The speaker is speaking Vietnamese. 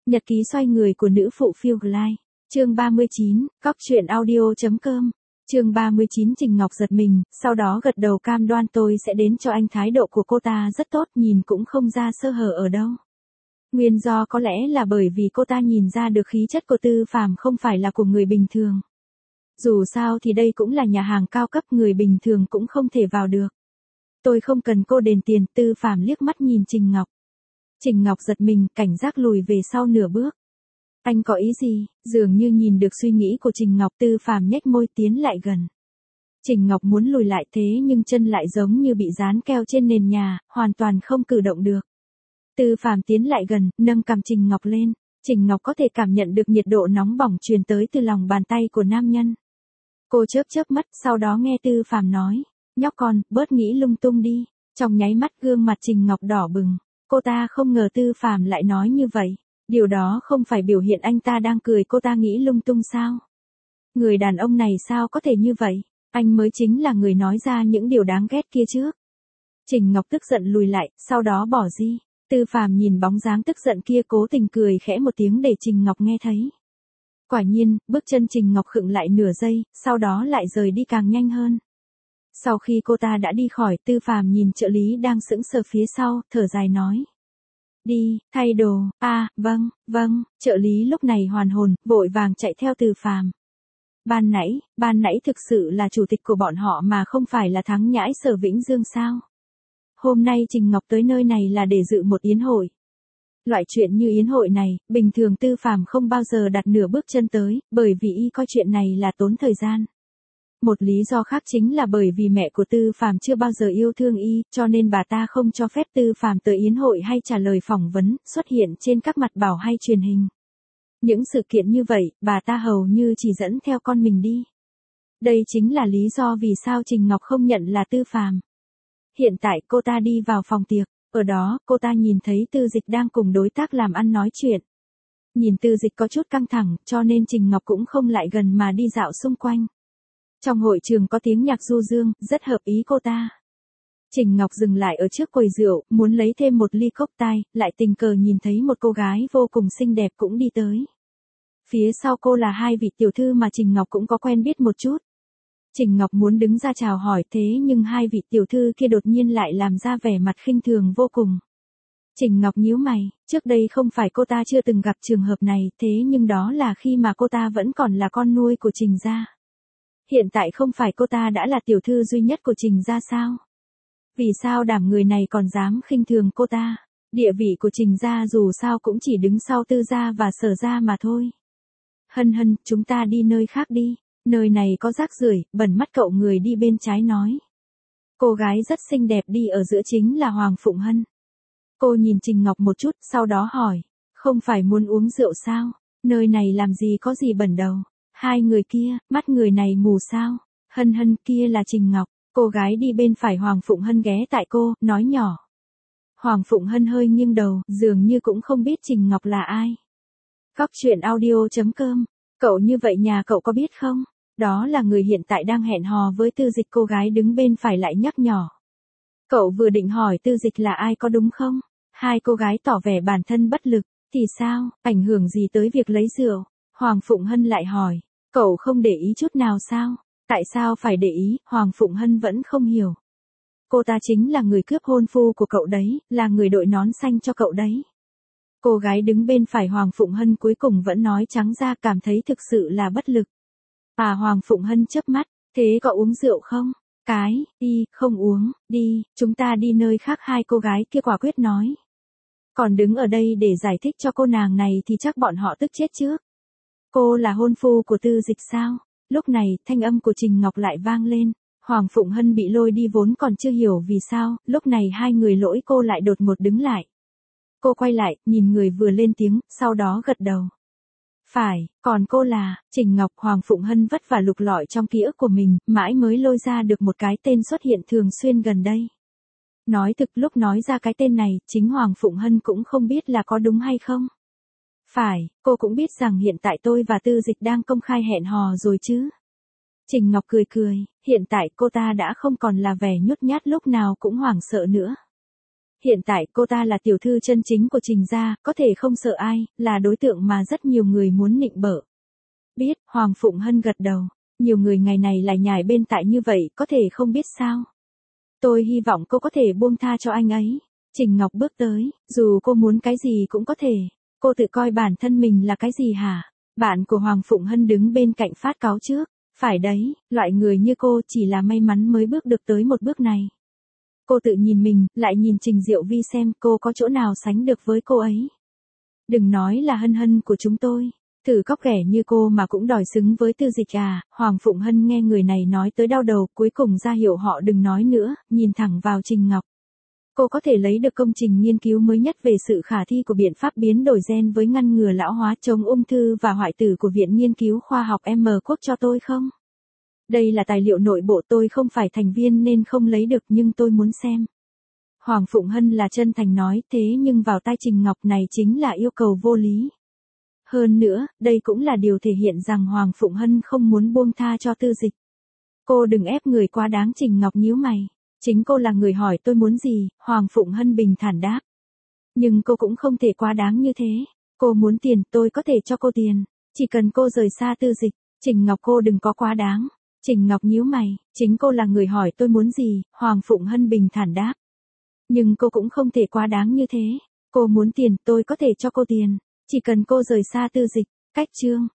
Nhật ký xoay người của nữ phụ phiêu Glide. Chương 39, Cóc truyện audio.com. Chương 39 Trình Ngọc giật mình, sau đó gật đầu cam đoan tôi sẽ đến cho anh. Thái độ của cô ta rất tốt, nhìn cũng không ra sơ hở ở đâu. Nguyên do có lẽ là bởi vì cô ta nhìn ra được khí chất của Tư Phàm không phải là của người bình thường. Dù sao thì đây cũng là nhà hàng cao cấp, người bình thường cũng không thể vào được. Tôi không cần cô đền tiền. Tư Phàm liếc mắt nhìn Trình Ngọc. Trình Ngọc giật mình, cảnh giác lùi về sau nửa bước. Anh có ý gì? Dường như nhìn được suy nghĩ của Trình Ngọc. Tư Phàm nhếch môi tiến lại gần. Trình Ngọc muốn lùi lại thế nhưng chân lại giống như bị dán keo trên nền nhà, hoàn toàn không cử động được. Tư Phàm tiến lại gần, nâng cằm Trình Ngọc lên. Trình Ngọc có thể cảm nhận được nhiệt độ nóng bỏng truyền tới từ lòng bàn tay của nam nhân. Cô chớp mắt, sau đó nghe Tư Phàm nói, nhóc con, bớt nghĩ lung tung đi. Trong nháy mắt gương mặt Trình Ngọc đỏ bừng. Cô ta không ngờ Tư Phàm lại nói như vậy. Điều đó không phải biểu hiện anh ta đang cười cô ta nghĩ lung tung sao? Người đàn ông này sao có thể như vậy? Anh mới chính là người nói ra những điều đáng ghét kia trước. Trình Ngọc tức giận lùi lại, sau đó bỏ đi. Tư Phàm nhìn bóng dáng tức giận kia cố tình cười khẽ một tiếng để Trình Ngọc nghe thấy. Quả nhiên, bước chân Trình Ngọc khựng lại nửa giây, sau đó lại rời đi càng nhanh hơn. Sau khi cô ta đã đi khỏi, Tư Phàm nhìn trợ lý đang sững sờ phía sau, thở dài nói. Đi, thay đồ, vâng, trợ lý lúc này hoàn hồn, vội vàng chạy theo Tư Phàm. Ban nãy thực sự là chủ tịch của bọn họ mà không phải là Thắng Nhãi Sở Vĩnh Dương sao? Hôm nay Trình Ngọc tới nơi này là để dự một yến hội. Loại chuyện như yến hội này, bình thường Tư Phàm không bao giờ đặt nửa bước chân tới, bởi vì y coi chuyện này là tốn thời gian. Một lý do khác chính là bởi vì mẹ của Tư Phàm chưa bao giờ yêu thương y, cho nên bà ta không cho phép Tư Phàm tới yến hội hay trả lời phỏng vấn, xuất hiện trên các mặt báo hay truyền hình. Những sự kiện như vậy, bà ta hầu như chỉ dẫn theo con mình đi. Đây chính là lý do vì sao Trình Ngọc không nhận là Tư Phàm. Hiện tại cô ta đi vào phòng tiệc, ở đó cô ta nhìn thấy Tư Dịch đang cùng đối tác làm ăn nói chuyện. Nhìn Tư Dịch có chút căng thẳng, cho nên Trình Ngọc cũng không lại gần mà đi dạo xung quanh. Trong hội trường có tiếng nhạc du dương, rất hợp ý cô ta. Trình Ngọc dừng lại ở trước quầy rượu, muốn lấy thêm một ly cốc tai, lại tình cờ nhìn thấy một cô gái vô cùng xinh đẹp cũng đi tới. Phía sau cô là hai vị tiểu thư mà Trình Ngọc cũng có quen biết một chút. Trình Ngọc muốn đứng ra chào hỏi thế nhưng hai vị tiểu thư kia đột nhiên lại làm ra vẻ mặt khinh thường vô cùng. Trình Ngọc nhíu mày, trước đây không phải cô ta chưa từng gặp trường hợp này, thế nhưng đó là khi mà cô ta vẫn còn là con nuôi của Trình gia. Hiện tại không phải cô ta đã là tiểu thư duy nhất của Trình gia sao? Vì sao đảm người này còn dám khinh thường cô ta? Địa vị của Trình gia dù sao cũng chỉ đứng sau Tư gia và Sở gia mà thôi. Hân, chúng ta đi nơi khác đi. Nơi này có rác rưởi, bẩn mắt. Cậu người đi bên trái nói. Cô gái rất xinh đẹp đi ở giữa chính là Hoàng Phụng Hân. Cô nhìn Trình Ngọc một chút, sau đó hỏi. Không phải muốn uống rượu sao? Nơi này làm gì có gì bẩn đâu. Hai người kia, mắt người này mù sao? Hân kia là Trình Ngọc. Cô gái đi bên phải Hoàng Phụng Hân ghé tại cô, nói nhỏ. Hoàng Phụng Hân hơi nghiêng đầu, dường như cũng không biết Trình Ngọc là ai. Cóc truyện audio.com. Cậu như vậy nhà cậu có biết không? Đó là người hiện tại đang hẹn hò với Tư Dịch. Cô gái đứng bên phải lại nhắc nhỏ. Cậu vừa định hỏi Tư Dịch là ai có đúng không? Hai cô gái tỏ vẻ bản thân bất lực. Thì sao, ảnh hưởng gì tới việc lấy rượu? Hoàng Phụng Hân lại hỏi. Cậu không để ý chút nào sao? Tại sao phải để ý? Hoàng Phụng Hân vẫn không hiểu. Cô ta chính là người cướp hôn phu của cậu đấy, là người đội nón xanh cho cậu đấy. Cô gái đứng bên phải Hoàng Phụng Hân cuối cùng vẫn nói trắng ra, cảm thấy thực sự là bất lực. Hoàng Phụng Hân chớp mắt, thế có uống rượu không? Đi, không uống, đi, chúng ta đi nơi khác. Hai cô gái kia quả quyết nói. Còn đứng ở đây để giải thích cho cô nàng này thì chắc bọn họ tức chết trước. Cô là hôn phu của Tư Dịch sao? Lúc này, thanh âm của Trình Ngọc lại vang lên. Hoàng Phụng Hân bị lôi đi vốn còn chưa hiểu vì sao, lúc này hai người lỗi cô lại đột ngột đứng lại. Cô quay lại, nhìn người vừa lên tiếng, sau đó gật đầu. Phải, còn cô là, Trình Ngọc. Hoàng Phụng Hân vất vả lục lọi trong ký ức của mình, mãi mới lôi ra được một cái tên xuất hiện thường xuyên gần đây. Nói thực lúc nói ra cái tên này, chính Hoàng Phụng Hân cũng không biết là có đúng hay không. Phải, cô cũng biết rằng hiện tại tôi và Tư Dịch đang công khai hẹn hò rồi chứ. Trình Ngọc cười, hiện tại cô ta đã không còn là vẻ nhút nhát lúc nào cũng hoảng sợ nữa. Hiện tại cô ta là tiểu thư chân chính của Trình gia, có thể không sợ ai, là đối tượng mà rất nhiều người muốn nịnh bợ. Biết, Hoàng Phụng Hân gật đầu. Nhiều người ngày này lại nhài bên tại như vậy, có thể không biết sao. Tôi hy vọng cô có thể buông tha cho anh ấy. Trình Ngọc bước tới, dù cô muốn cái gì cũng có thể. Cô tự coi bản thân mình là cái gì hả? Bạn của Hoàng Phụng Hân đứng bên cạnh phát cáo trước. Phải đấy, loại người như cô chỉ là may mắn mới bước được tới một bước này. Cô tự nhìn mình, lại nhìn Trình Diệu Vi xem cô có chỗ nào sánh được với cô ấy. Đừng nói là Hân Hân của chúng tôi. Thử cóc ghẻ như cô mà cũng đòi xứng với Tư Dịch à? Hoàng Phụng Hân nghe người này nói tới đau đầu, cuối cùng ra hiệu họ đừng nói nữa, nhìn thẳng vào Trình Ngọc. Cô có thể lấy được công trình nghiên cứu mới nhất về sự khả thi của biện pháp biến đổi gen với ngăn ngừa lão hóa, chống ung thư và hoại tử của Viện Nghiên cứu Khoa học M Quốc cho tôi không? Đây là tài liệu nội bộ, tôi không phải thành viên nên không lấy được, nhưng tôi muốn xem. Hoàng Phụng Hân là chân thành nói, thế nhưng vào tai Trình Ngọc này chính là yêu cầu vô lý. Hơn nữa, đây cũng là điều thể hiện rằng Hoàng Phụng Hân không muốn buông tha cho Tư Dịch. Cô đừng ép người quá đáng. Trình Ngọc nhíu mày. Chính cô là người hỏi tôi muốn gì, Hoàng Phụng Hân bình thản đáp. Nhưng cô cũng không thể quá đáng như thế. Cô muốn tiền, tôi có thể cho cô tiền. Chỉ cần cô rời xa Tư Dịch. Trình Ngọc, cô đừng có quá đáng. Trình Ngọc nhíu mày. Chính cô là người hỏi tôi muốn gì, Hoàng Phụng Hân bình thản đáp. Nhưng cô cũng không thể quá đáng như thế. Cô muốn tiền, tôi có thể cho cô tiền. Chỉ cần cô rời xa Tư Dịch. Cách chương.